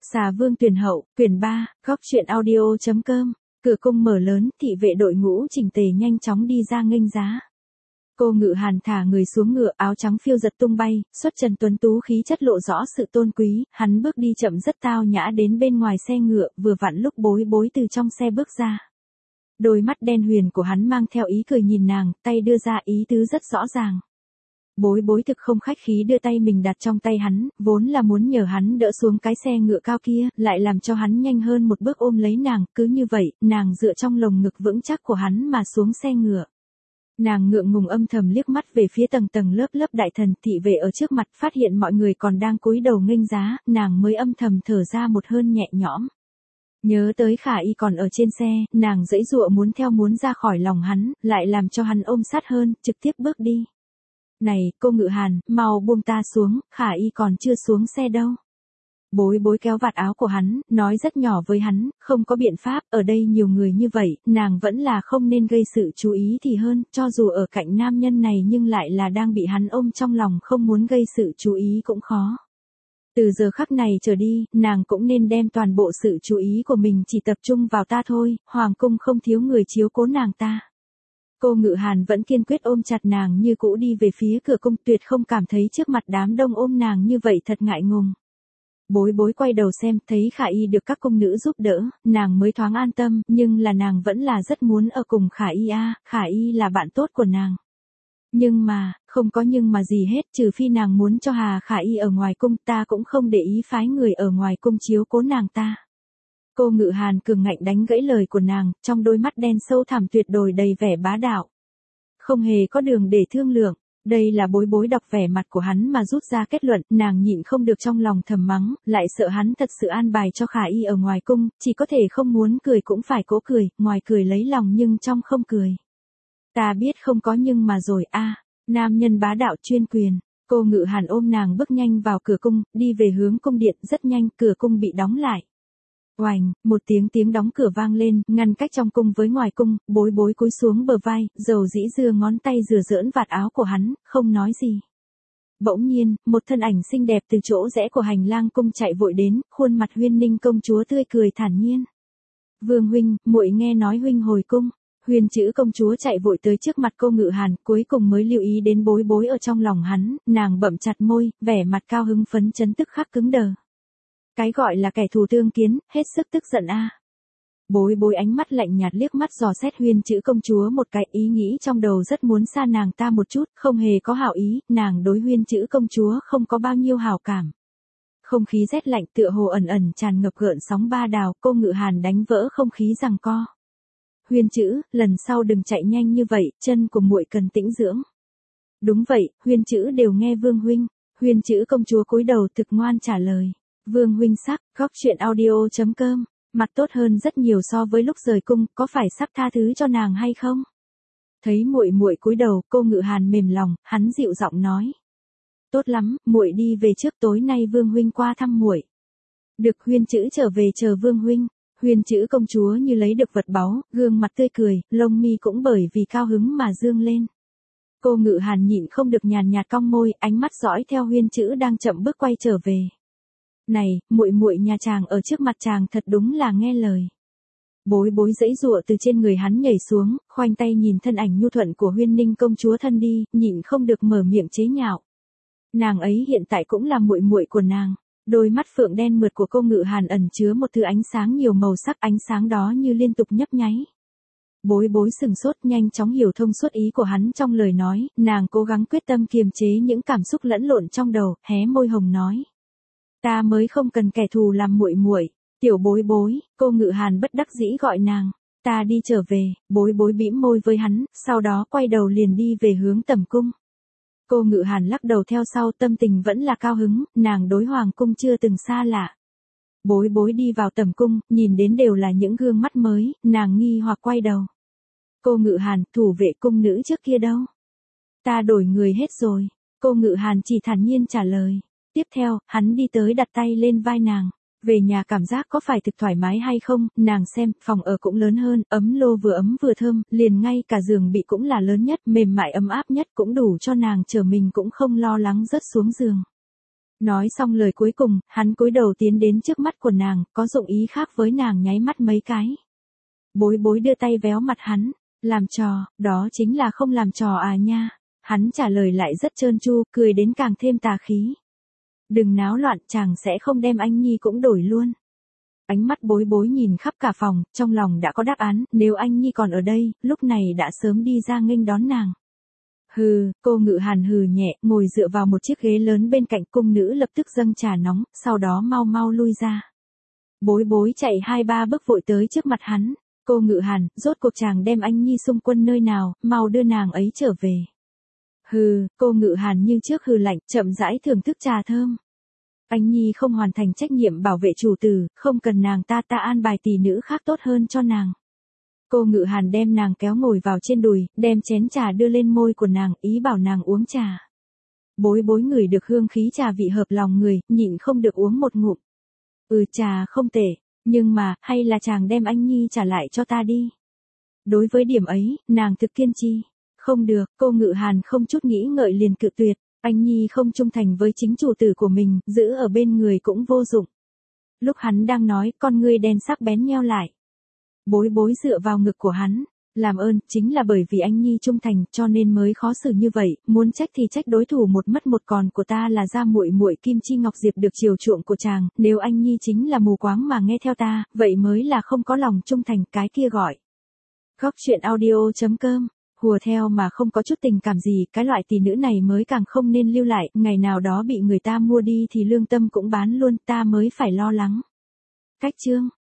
Xà Vương tuyển hậu, quyển 3, góc truyện audio.com, cửa cung mở lớn, thị vệ đội ngũ chỉnh tề nhanh chóng đi ra nghênh giá. Cô Ngự Hàn thả người xuống ngựa, áo trắng phiêu giật tung bay, xuất trần tuấn tú khí chất lộ rõ sự tôn quý, hắn bước đi chậm rất tao nhã đến bên ngoài xe ngựa, vừa vặn lúc Bối Bối từ trong xe bước ra. Đôi mắt đen huyền của hắn mang theo ý cười nhìn nàng, tay đưa ra ý tứ rất rõ ràng. Bối Bối thực không khách khí đưa tay mình đặt trong tay hắn, vốn là muốn nhờ hắn đỡ xuống cái xe ngựa cao kia, lại làm cho hắn nhanh hơn một bước ôm lấy nàng, cứ như vậy, nàng dựa trong lồng ngực vững chắc của hắn mà xuống xe ngựa. Nàng ngượng ngùng âm thầm liếc mắt về phía tầng tầng lớp lớp đại thần thị vệ ở trước mặt, phát hiện mọi người còn đang cúi đầu nghênh giá, nàng mới âm thầm thở ra một hơi nhẹ nhõm. Nhớ tới Khả Y còn ở trên xe, nàng giãy giụa muốn ra khỏi lòng hắn, lại làm cho hắn ôm sát hơn, trực tiếp bước đi. Này, cô Ngự Hàn, mau buông ta xuống, Khả Y còn chưa xuống xe đâu. Bối Bối kéo vạt áo của hắn, nói rất nhỏ với hắn, không có biện pháp, ở đây nhiều người như vậy, nàng vẫn là không nên gây sự chú ý thì hơn, cho dù ở cạnh nam nhân này nhưng lại là đang bị hắn ôm trong lòng, không muốn gây sự chú ý cũng khó. Từ giờ khắc này trở đi, nàng cũng nên đem toàn bộ sự chú ý của mình chỉ tập trung vào ta thôi, hoàng cung không thiếu người chiếu cố nàng ta. Cô Ngự Hàn vẫn kiên quyết ôm chặt nàng như cũ đi về phía cửa cung, tuyệt không cảm thấy trước mặt đám đông ôm nàng như vậy thật ngại ngùng. Bối Bối quay đầu xem, thấy Khả Y được các cung nữ giúp đỡ, nàng mới thoáng an tâm, nhưng là nàng vẫn là rất muốn ở cùng Khả Y a, Khả Y là bạn tốt của nàng. Nhưng mà, không có nhưng mà gì hết, trừ phi nàng muốn cho Khả Y ở ngoài cung, ta cũng không để ý phái người ở ngoài cung chiếu cố nàng ta. Cô Ngự Hàn cường ngạnh đánh gãy lời của nàng, trong đôi mắt đen sâu thẳm tuyệt đối đầy vẻ bá đạo. Không hề có đường để thương lượng, đây là Bối Bối đọc vẻ mặt của hắn mà rút ra kết luận, nàng nhịn không được trong lòng thầm mắng, lại sợ hắn thật sự an bài cho Khả Y ở ngoài cung, chỉ có thể không muốn cười cũng phải cố cười, ngoài cười lấy lòng nhưng trong không cười. Ta biết không có nhưng mà rồi a, nam nhân bá đạo chuyên quyền. Cô Ngự Hàn ôm nàng bước nhanh vào cửa cung, đi về hướng cung điện, rất nhanh, cửa cung bị đóng lại. Oành, một tiếng đóng cửa vang lên, ngăn cách trong cung với ngoài cung, Bối Bối cúi xuống bờ vai, dầu dĩ dưa ngón tay rửa giỡn vạt áo của hắn, không nói gì. Bỗng nhiên, một thân ảnh xinh đẹp từ chỗ rẽ của hành lang cung chạy vội đến, khuôn mặt Huyên Ninh công chúa tươi cười thản nhiên. Vương huynh, muội nghe nói huynh hồi cung. Huyền Chữ công chúa chạy vội tới trước mặt cô Ngự Hàn, cuối cùng mới lưu ý đến Bối Bối ở trong lòng hắn, nàng bậm chặt môi, vẻ mặt cao hứng phấn chấn tức khắc cứng đờ. Cái gọi là kẻ thù tương kiến, hết sức tức giận a. Bối Bối ánh mắt lạnh nhạt liếc mắt dò xét Huyền Chữ công chúa một cái, ý nghĩ trong đầu rất muốn xa nàng ta một chút, không hề có hảo ý, nàng đối Huyền Chữ công chúa không có bao nhiêu hảo cảm. Không khí rét lạnh tựa hồ ẩn ẩn tràn ngập gợn sóng ba đào, cô Ngự Hàn đánh vỡ không khí giằng co. Huyền Chữ, lần sau đừng chạy nhanh như vậy, chân của muội cần tĩnh dưỡng. Đúng vậy, Huyền Chữ đều nghe Vương huynh. Huyền Chữ công chúa cúi đầu thực ngoan trả lời. Vương huynh sắc, góc truyện audio.com, mặt tốt hơn rất nhiều so với lúc rời cung, có phải sắp tha thứ cho nàng hay không? Thấy muội muội cúi đầu, cô Ngự Hàn mềm lòng, hắn dịu giọng nói. Tốt lắm, muội đi về trước, tối nay Vương huynh qua thăm muội. Được. Huyền Chữ trở về chờ Vương huynh. Huyền Chữ công chúa như lấy được vật báu, gương mặt tươi cười, lông mi cũng bởi vì cao hứng mà dương lên. Cô Ngự Hàn nhịn không được nhàn nhạt cong môi, ánh mắt dõi theo Huyền Chữ đang chậm bước quay trở về. Này, muội muội nhà chàng ở trước mặt chàng thật đúng là nghe lời. Bối Bối giãy giụa từ trên người hắn nhảy xuống, khoanh tay nhìn thân ảnh nhu thuận của Huyên Ninh công chúa thân đi, nhịn không được mở miệng chế nhạo. Nàng ấy hiện tại cũng là muội muội của nàng. Đôi mắt phượng đen mượt của cô Ngự Hàn ẩn chứa một thứ ánh sáng nhiều màu sắc, ánh sáng đó như liên tục nhấp nháy. Bối Bối sừng sốt, nhanh chóng hiểu thông suốt ý của hắn trong lời nói, nàng cố gắng quyết tâm kiềm chế những cảm xúc lẫn lộn trong đầu, hé môi hồng nói. Ta mới không cần kẻ thù làm muội muội, tiểu Bối Bối, cô Ngự Hàn bất đắc dĩ gọi nàng. Ta đi trở về. Bối Bối bĩm môi với hắn, sau đó quay đầu liền đi về hướng tẩm cung. Cô Ngự Hàn lắc đầu theo sau, tâm tình vẫn là cao hứng, nàng đối hoàng cung chưa từng xa lạ. Bối Bối đi vào tẩm cung, nhìn đến đều là những gương mắt mới, nàng nghi hoặc quay đầu. Cô Ngự Hàn, thủ vệ cung nữ trước kia đâu? Ta đổi người hết rồi. Cô Ngự Hàn chỉ thản nhiên trả lời. Tiếp theo, hắn đi tới đặt tay lên vai nàng. Về nhà cảm giác có phải thực thoải mái hay không, nàng xem, phòng ở cũng lớn hơn, ấm lô vừa ấm vừa thơm, liền ngay cả giường bị cũng là lớn nhất, mềm mại ấm áp nhất, cũng đủ cho nàng chờ mình cũng không lo lắng rớt xuống giường. Nói xong lời cuối cùng, hắn cúi đầu tiến đến trước mắt của nàng, có dụng ý khác với nàng nháy mắt mấy cái. Bối bối đưa tay véo mặt hắn, làm trò, đó chính là không làm trò à nha. Hắn trả lời lại rất trơn tru, cười đến càng thêm tà khí. Đừng náo loạn, chàng sẽ không đem anh Nhi cũng đổi luôn. Ánh mắt bối bối nhìn khắp cả phòng, trong lòng đã có đáp án, nếu anh Nhi còn ở đây, lúc này đã sớm đi ra nghênh đón nàng. Hừ, cô Ngự Hàn hừ nhẹ, ngồi dựa vào một chiếc ghế lớn bên cạnh cung nữ lập tức dâng trà nóng, sau đó mau mau lui ra. Bối bối chạy 2-3 bước vội tới trước mặt hắn. Cô Ngự Hàn, rốt cuộc chàng đem anh Nhi xung quân nơi nào, mau đưa nàng ấy trở về. Hừ, cô Ngự Hàn như trước hừ lạnh, chậm rãi thưởng thức trà thơm. Anh Nhi không hoàn thành trách nhiệm bảo vệ chủ tử, không cần nàng ta an bài tỷ nữ khác tốt hơn cho nàng. Cô Ngự Hàn đem nàng kéo ngồi vào trên đùi, đem chén trà đưa lên môi của nàng, ý bảo nàng uống trà. Bối bối ngửi được hương khí trà vị hợp lòng người, nhịn không được uống một ngụm. Trà không tệ, nhưng mà, hay là chàng đem anh Nhi trả lại cho ta đi. Đối với điểm ấy, nàng thực kiên trì. Không được, cô Ngự Hàn không chút nghĩ ngợi liền cự tuyệt. Anh Nhi không trung thành với chính chủ tử của mình, giữ ở bên người cũng vô dụng. Lúc hắn đang nói, con ngươi đen sắc bén nheo lại. Bối bối dựa vào ngực của hắn. Làm ơn, chính là bởi vì anh Nhi trung thành, cho nên mới khó xử như vậy, muốn trách thì trách đối thủ một mất một còn của ta là gia muội muội Kim Chi Ngọc Diệp được chiều chuộng của chàng, nếu anh Nhi chính là mù quáng mà nghe theo ta, vậy mới là không có lòng trung thành, cái kia gọi. Góc truyện audio.com, hùa theo mà không có chút tình cảm gì, cái loại tỷ nữ này mới càng không nên lưu lại, ngày nào đó bị người ta mua đi thì lương tâm cũng bán luôn, ta mới phải lo lắng. Cách chương